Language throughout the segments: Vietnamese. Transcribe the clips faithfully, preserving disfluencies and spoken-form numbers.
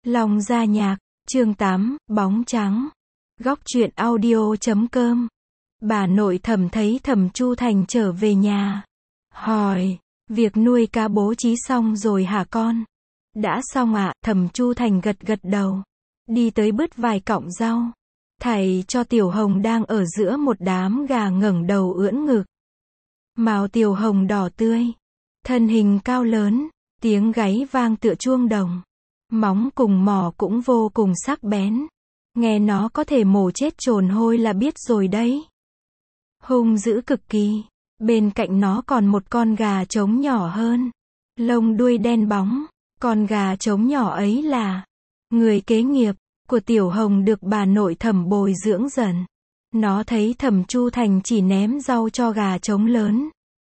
Long Gia Nhạc, chương tám, Bóng Trắng. Góc truyện audio chấm com. Bà nội Thẩm thấy Thẩm Chu Thành trở về nhà. Hỏi, việc nuôi cá bố trí xong rồi hả con? Đã xong ạ, à? Thẩm Chu Thành gật gật đầu. Đi tới bứt vài cọng rau. Thảy cho Tiểu Hồng đang ở giữa một đám gà ngẩng đầu ưỡn ngực. Mào Tiểu Hồng đỏ tươi. Thân hình cao lớn, tiếng gáy vang tựa chuông đồng. Móng cùng mỏ cũng vô cùng sắc bén. Nghe nó có thể mổ chết trồn hôi là biết rồi đấy. Hung dữ cực kỳ. Bên cạnh nó còn một con gà trống nhỏ hơn. Lông đuôi đen bóng. Con gà trống nhỏ ấy là người kế nghiệp của Tiểu Hồng được bà nội Thẩm bồi dưỡng dần. Nó thấy Thẩm Chu Thành chỉ ném rau cho gà trống lớn.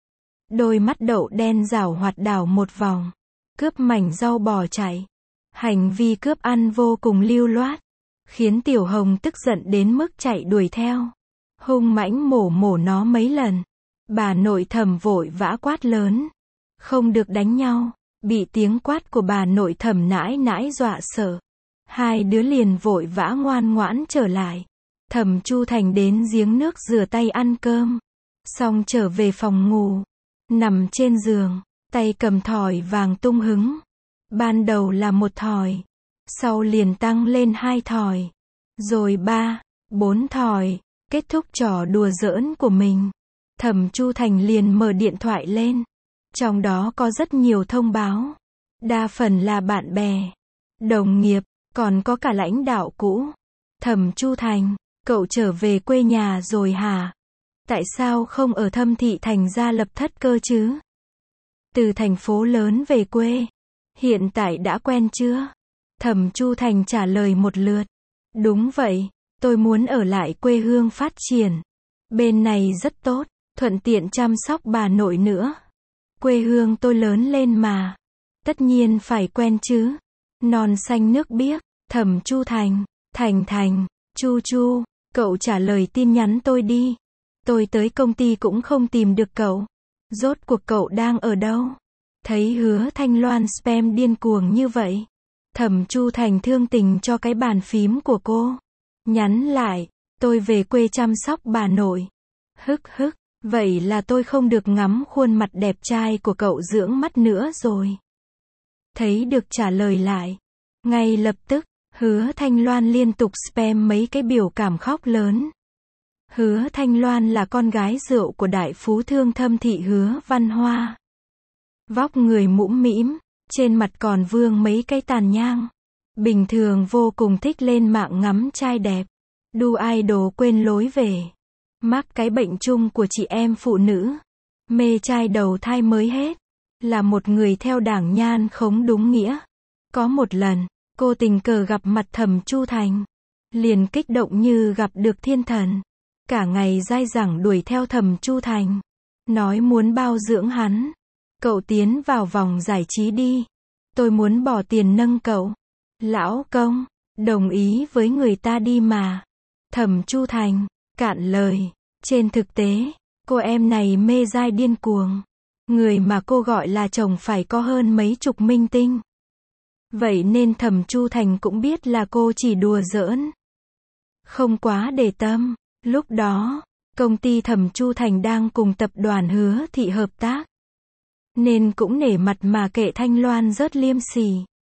Đôi mắt đậu đen giảo hoạt đảo một vòng. Cướp mảnh rau bỏ chạy. Hành vi cướp ăn vô cùng lưu loát. Khiến Tiểu Hồng tức giận đến mức chạy đuổi theo. Hung mãnh mổ mổ nó mấy lần. Bà nội Thẩm vội vã quát lớn. Không được đánh nhau. Bị tiếng quát của bà nội Thẩm nãi nãi dọa sợ. Hai đứa liền vội vã ngoan ngoãn trở lại. Thẩm Chu Thành đến giếng nước rửa tay ăn cơm. Xong trở về phòng ngủ. Nằm trên giường. Tay cầm thỏi vàng tung hứng. Ban đầu là một thỏi. Sau liền tăng lên hai thỏi. Rồi ba, bốn thỏi. Kết thúc trò đùa giỡn của mình. Thẩm Chu Thành liền mở điện thoại lên. Trong đó có rất nhiều thông báo. Đa phần là bạn bè, đồng nghiệp, còn có cả lãnh đạo cũ. Thẩm Chu Thành, cậu trở về quê nhà rồi hả? Tại sao không ở Thâm Thị Thành ra lập thất cơ chứ? Từ thành phố lớn về quê, hiện tại đã quen chưa? Thẩm Chu Thành trả lời một lượt. Đúng vậy, tôi muốn ở lại quê hương phát triển. Bên này rất tốt, thuận tiện chăm sóc bà nội nữa. Quê hương tôi lớn lên mà. Tất nhiên phải quen chứ. Non xanh nước biếc. Thẩm Chu Thành, Thành Thành, Chu Chu, cậu trả lời tin nhắn tôi đi. Tôi tới công ty cũng không tìm được cậu. Rốt cuộc cậu đang ở đâu? Thấy Hứa Thanh Loan spam điên cuồng như vậy. Thẩm Chu Thành thương tình cho cái bàn phím của cô. Nhắn lại, tôi về quê chăm sóc bà nội. Hức hức, vậy là tôi không được ngắm khuôn mặt đẹp trai của cậu dưỡng mắt nữa rồi. Thấy được trả lời lại. Ngay lập tức, Hứa Thanh Loan liên tục spam mấy cái biểu cảm khóc lớn. Hứa Thanh Loan là con gái rượu của đại phú thương Thâm Thị Hứa Văn Hoa. Vóc người mũm mĩm, trên mặt còn vương mấy cái tàn nhang. Bình thường vô cùng thích lên mạng ngắm trai đẹp. Đu idol quên lối về. Mắc cái bệnh chung của chị em phụ nữ. Mê trai đầu thai mới hết. Là một người theo đảng nhan khống đúng nghĩa. Có một lần, cô tình cờ gặp mặt Thẩm Chu Thành. Liền kích động như gặp được thiên thần. Cả ngày dai dẳng đuổi theo Thẩm Chu Thành. Nói muốn bao dưỡng hắn. Cậu tiến vào vòng giải trí đi. Tôi muốn bỏ tiền nâng cậu. Lão công, đồng ý với người ta đi mà. Thẩm Chu Thành, cạn lời. Trên thực tế, cô em này mê dai điên cuồng. Người mà cô gọi là chồng phải có hơn mấy chục minh tinh. Vậy nên Thẩm Chu Thành cũng biết là cô chỉ đùa giỡn. Không quá để tâm. Lúc đó, công ty Thẩm Chu Thành đang cùng tập đoàn Hứa Thị hợp tác. Nên cũng nể mặt mà kệ Thanh Loan rớt liêm sỉ.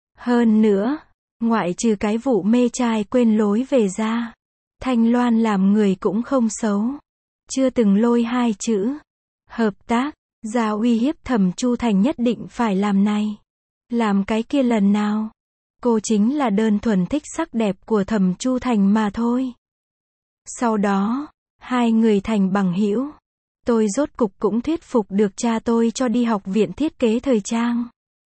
Hơn nữa, ngoại trừ cái vụ mê trai quên lối về ra, Thanh Loan làm người cũng không xấu. Chưa từng lôi hai chữ hợp tác ra uy hiếp Thẩm Chu Thành nhất định phải làm này, làm cái kia lần nào. Cô chính là đơn thuần thích sắc đẹp của Thẩm Chu Thành mà thôi. Sau đó, hai người thành bằng hữu. Tôi rốt cục cũng thuyết phục được cha tôi cho đi học viện thiết kế thời trang.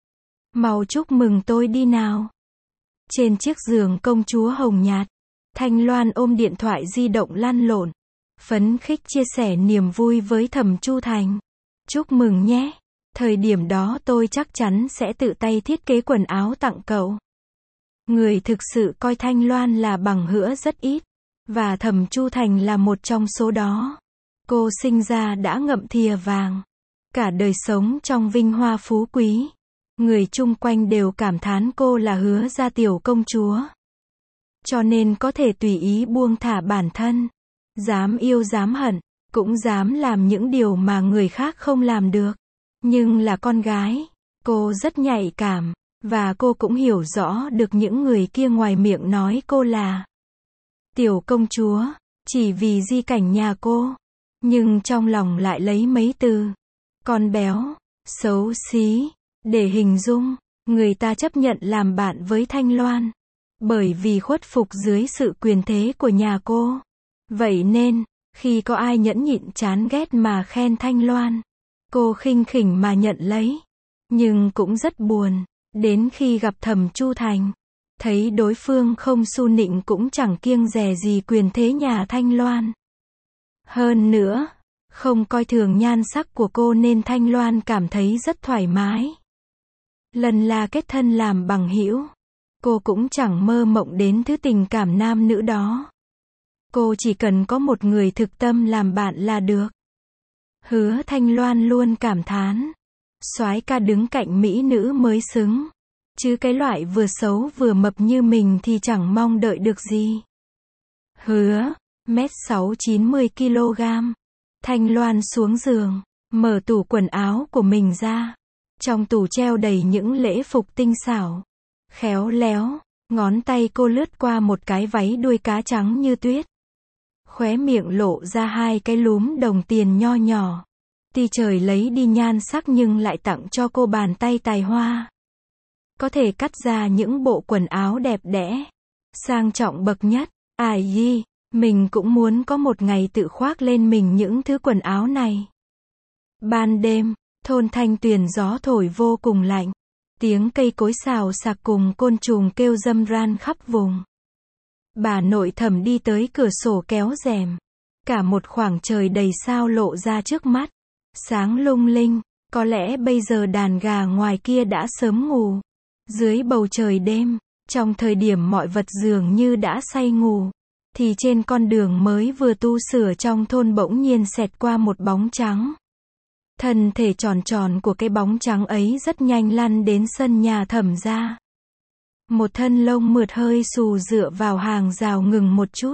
Mau chúc mừng tôi đi nào. Trên chiếc giường công chúa hồng nhạt, Thanh Loan ôm điện thoại di động lăn lộn, phấn khích chia sẻ niềm vui với Thẩm Chu Thành. Chúc mừng nhé. Thời điểm đó tôi chắc chắn sẽ tự tay thiết kế quần áo tặng cậu. Người thực sự coi Thanh Loan là bằng hữu rất ít. Và Thẩm Chu Thành là một trong số đó. Cô sinh ra đã ngậm thìa vàng. Cả đời sống trong vinh hoa phú quý. người chung quanh đều cảm thán cô là Hứa gia tiểu công chúa. Cho nên có thể tùy ý buông thả bản thân, dám yêu dám hận, cũng dám làm những điều mà người khác không làm được. Nhưng là con gái, cô rất nhạy cảm, và cô cũng hiểu rõ được những người kia ngoài miệng nói cô là tiểu công chúa, chỉ vì di cảnh nhà cô, nhưng trong lòng lại lấy mấy từ con béo, xấu xí, để hình dung, người ta chấp nhận làm bạn với Thanh Loan, bởi vì khuất phục dưới sự quyền thế của nhà cô. Vậy nên, khi có ai nhẫn nhịn chán ghét mà khen Thanh Loan, cô khinh khỉnh mà nhận lấy. Nhưng cũng rất buồn, đến khi gặp Thẩm Chu Thành, thấy đối phương không su nịnh cũng chẳng kiêng dè gì quyền thế nhà Thanh Loan. Hơn nữa, không coi thường nhan sắc của cô nên Thanh Loan cảm thấy rất thoải mái. Lần là kết thân làm bằng hữu, cô cũng chẳng mơ mộng đến thứ tình cảm nam nữ đó. Cô chỉ cần có một người thực tâm làm bạn là được. Hứa Thanh Loan luôn cảm thán, soái ca đứng cạnh mỹ nữ mới xứng, chứ cái loại vừa xấu vừa mập như mình thì chẳng mong đợi được gì. Hứa, mét sáu chín mươi ki lô gam. Thanh Loan xuống giường, mở tủ quần áo của mình ra. Trong tủ treo đầy những lễ phục tinh xảo, khéo léo, ngón tay cô lướt qua một cái váy đuôi cá trắng như tuyết. Khóe miệng lộ ra hai cái lúm đồng tiền nho nhỏ. Tuy trời lấy đi nhan sắc nhưng lại tặng cho cô bàn tay tài hoa. Có thể cắt ra những bộ quần áo đẹp đẽ, sang trọng bậc nhất. Ai yi, mình cũng muốn có một ngày tự khoác lên mình những thứ quần áo này. Ban đêm, thôn Thanh Tuyền gió thổi vô cùng lạnh. Tiếng cây cối xào xạc cùng côn trùng kêu râm ran khắp vùng. Bà nội Thẩm đi tới cửa sổ kéo rèm. Cả một khoảng trời đầy sao lộ ra trước mắt. Sáng lung linh, có lẽ bây giờ đàn gà ngoài kia đã sớm ngủ. Dưới bầu trời đêm, trong thời điểm mọi vật dường như đã say ngủ, thì trên con đường mới vừa tu sửa trong thôn bỗng nhiên xẹt qua một bóng trắng. Thân thể tròn tròn của cái bóng trắng ấy rất nhanh lăn đến sân nhà Thẩm gia. Một thân lông mượt hơi xù dựa vào hàng rào ngừng một chút.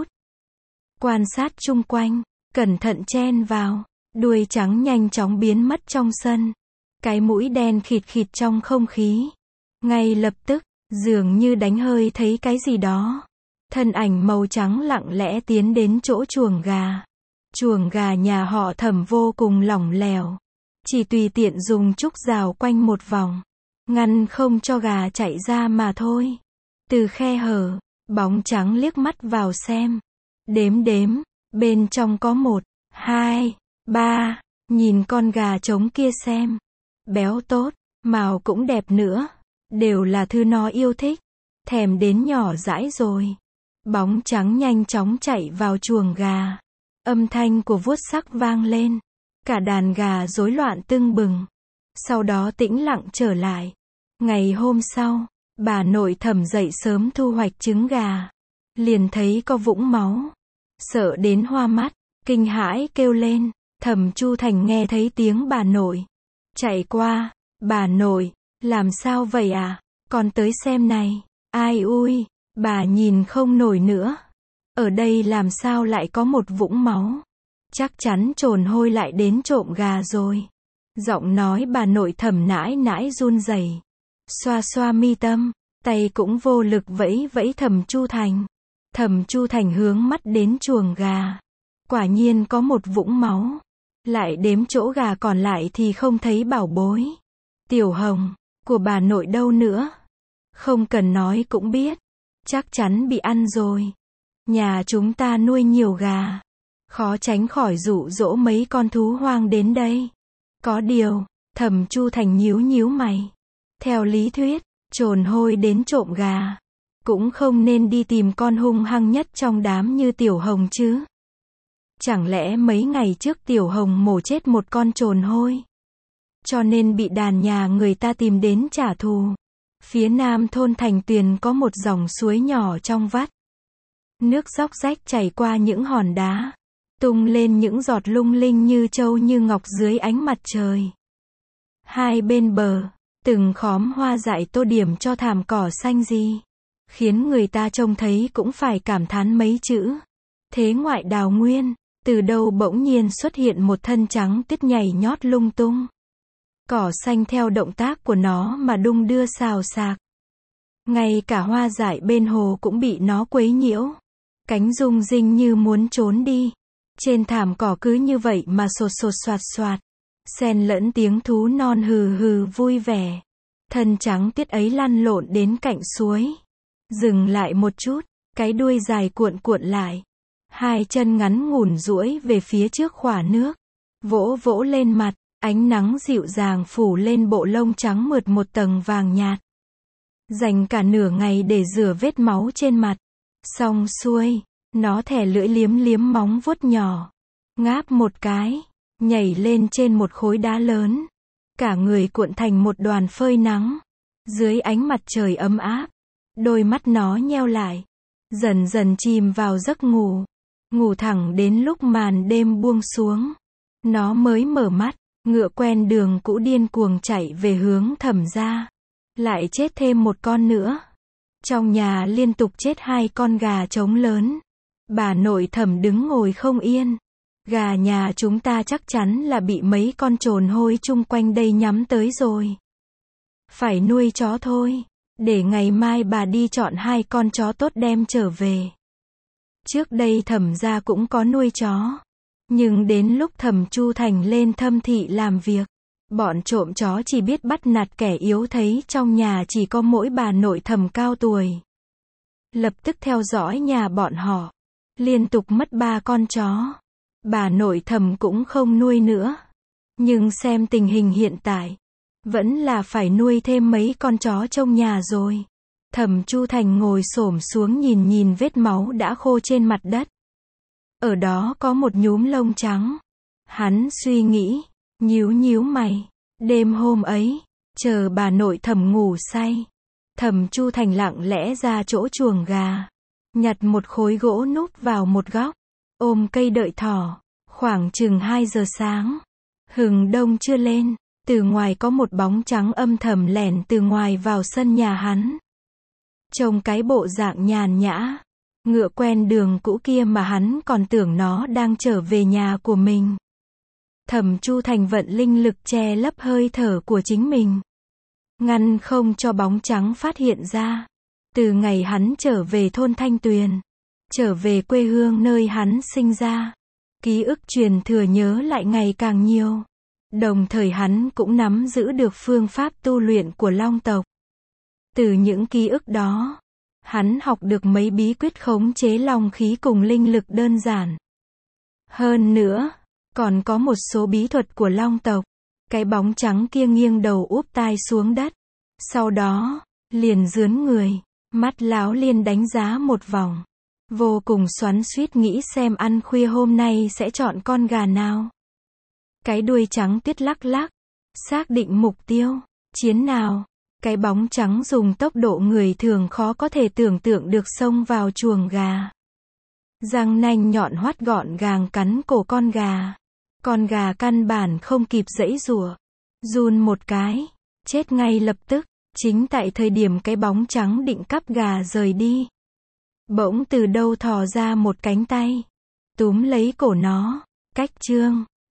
Quan sát chung quanh, cẩn thận chen vào, đuôi trắng nhanh chóng biến mất trong sân. Cái mũi đen khịt khịt trong không khí. Ngay lập tức, dường như đánh hơi thấy cái gì đó. Thân ảnh màu trắng lặng lẽ tiến đến chỗ chuồng gà. Chuồng gà nhà họ Thẩm vô cùng lỏng lẻo. Chỉ tùy tiện dùng trúc rào quanh một vòng, ngăn không cho gà chạy ra mà thôi. Từ khe hở, bóng trắng liếc mắt vào xem. Đếm đếm, bên trong có một, hai, ba, nhìn con gà trống kia xem. Béo tốt, mào cũng đẹp nữa. Đều là thứ nó yêu thích. Thèm đến nhỏ dãi rồi. Bóng trắng nhanh chóng chạy vào chuồng gà. Âm thanh của vuốt sắc vang lên. Cả đàn gà rối loạn tưng bừng. Sau đó tĩnh lặng trở lại. Ngày hôm sau, bà nội Thẩm dậy sớm thu hoạch trứng gà. Liền thấy có vũng máu. Sợ đến hoa mắt, kinh hãi kêu lên. Thẩm Chu Thành nghe thấy tiếng bà nội. Chạy qua, bà nội, làm sao vậy à? Con tới xem này. Ai ui, bà nhìn không nổi nữa. Ở đây làm sao lại có một vũng máu? Chắc chắn trồn hôi lại đến trộm gà rồi. Giọng nói bà nội Thẩm nãi nãi run rẩy. Xoa xoa mi tâm, tay cũng vô lực vẫy vẫy Thẩm Chu Thành. Thẩm Chu Thành hướng mắt đến chuồng gà. Quả nhiên có một vũng máu. Lại đếm chỗ gà còn lại thì không thấy bảo bối. Tiểu Hồng, của bà nội đâu nữa? Không cần nói cũng biết. Chắc chắn bị ăn rồi. Nhà chúng ta nuôi nhiều gà. Khó tránh khỏi dụ dỗ mấy con thú hoang đến đây. Có điều, Thẩm Chu Thành nhíu nhíu mày. Theo lý thuyết, trồn hôi đến trộm gà. Cũng không nên đi tìm con hung hăng nhất trong đám như Tiểu Hồng chứ. Chẳng lẽ mấy ngày trước Tiểu Hồng mổ chết một con trồn hôi? Cho nên bị đàn nhà người ta tìm đến trả thù. Phía nam thôn Thành Tuyền có một dòng suối nhỏ trong vắt. Nước róc rách chảy qua những hòn đá. Tung lên những giọt lung linh như châu như ngọc dưới ánh mặt trời. Hai bên bờ, Từng khóm hoa dại tô điểm cho thảm cỏ xanh gì, khiến người ta trông thấy cũng phải cảm thán mấy chữ. Thế ngoại đào nguyên, từ đâu bỗng nhiên xuất hiện một thân trắng tuyết nhảy nhót lung tung. Cỏ xanh theo động tác của nó mà đung đưa xào xạc. Ngay cả hoa dại bên hồ cũng bị nó quấy nhiễu. Cánh rung rinh như muốn trốn đi. Trên thảm cỏ cứ như vậy mà sột sột soạt soạt. Xen lẫn tiếng thú non hừ hừ vui vẻ. Thân trắng tuyết ấy lăn lộn đến cạnh suối. Dừng lại một chút, cái đuôi dài cuộn cuộn lại. Hai chân ngắn ngủn duỗi về phía trước khỏa nước. Vỗ vỗ lên mặt, ánh nắng dịu dàng phủ lên bộ lông trắng mượt một tầng vàng nhạt. Dành cả nửa ngày để rửa vết máu trên mặt. Xong xuôi, nó thè lưỡi liếm liếm móng vuốt nhỏ. Ngáp một cái, nhảy lên trên một khối đá lớn. Cả người cuộn thành một đoàn phơi nắng. Dưới ánh mặt trời ấm áp, đôi mắt nó nheo lại. Dần dần chìm vào giấc ngủ. Ngủ thẳng đến lúc màn đêm buông xuống. Nó mới mở mắt, ngựa quen đường cũ điên cuồng chạy về hướng Thẩm gia. Lại chết thêm một con nữa. Trong nhà liên tục chết hai con gà trống lớn. Bà nội Thẩm đứng ngồi không yên. Gà nhà chúng ta chắc chắn là bị mấy con trồn hôi chung quanh đây nhắm tới rồi. Phải nuôi chó thôi. Để ngày mai bà đi chọn hai con chó tốt đem trở về. Trước đây Thẩm gia cũng có nuôi chó. Nhưng đến lúc Thẩm Chu Thành lên Thâm thị làm việc, bọn trộm chó chỉ biết bắt nạt kẻ yếu, thấy trong nhà chỉ có mỗi bà nội Thẩm cao tuổi. Lập tức theo dõi nhà bọn họ. Liên tục mất ba con chó. Bà nội Thẩm cũng không nuôi nữa. Nhưng xem tình hình hiện tại, vẫn là phải nuôi thêm mấy con chó trong nhà rồi. Thẩm Chu Thành ngồi xổm xuống nhìn nhìn vết máu đã khô trên mặt đất. Ở đó có một nhúm lông trắng. Hắn suy nghĩ, nhíu nhíu mày. Đêm hôm ấy, chờ bà nội Thẩm ngủ say, Thẩm Chu Thành lặng lẽ ra chỗ chuồng gà, nhặt một khối gỗ núp vào một góc, ôm cây đợi thỏ. Khoảng chừng hai giờ sáng, hừng đông chưa lên, từ ngoài có một bóng trắng âm thầm lẻn từ ngoài vào sân nhà hắn. Trông cái bộ dạng nhàn nhã, ngựa quen đường cũ kia mà hắn còn tưởng nó đang trở về nhà của mình. Thẩm Chu Thành vận linh lực che lấp hơi thở của chính mình, ngăn không cho bóng trắng phát hiện ra. Từ ngày hắn trở về thôn Thanh Tuyền, trở về quê hương nơi hắn sinh ra, ký ức truyền thừa nhớ lại ngày càng nhiều. Đồng thời hắn cũng nắm giữ được phương pháp tu luyện của Long tộc. Từ những ký ức đó, hắn học được mấy bí quyết khống chế long khí cùng linh lực đơn giản. Hơn nữa, còn có một số bí thuật của Long tộc. Cái bóng trắng kia nghiêng đầu úp tai xuống đất. Sau đó, liền rướn người, mắt láo liên đánh giá một vòng. Vô cùng xoắn xuýt nghĩ xem ăn khuya hôm nay sẽ chọn con gà nào. Cái đuôi trắng tuyết lắc lắc, xác định mục tiêu, chiến nào. Cái bóng trắng dùng tốc độ người thường khó có thể tưởng tượng được xông vào chuồng gà. Răng nanh nhọn hoắt gọn gàng cắn cổ con gà. Con gà căn bản không kịp giãy giụa, run một cái, chết ngay lập tức. Chính tại thời điểm cái bóng trắng định cắp gà rời đi, bỗng từ đâu thò ra một cánh tay, túm lấy cổ nó. Cách chương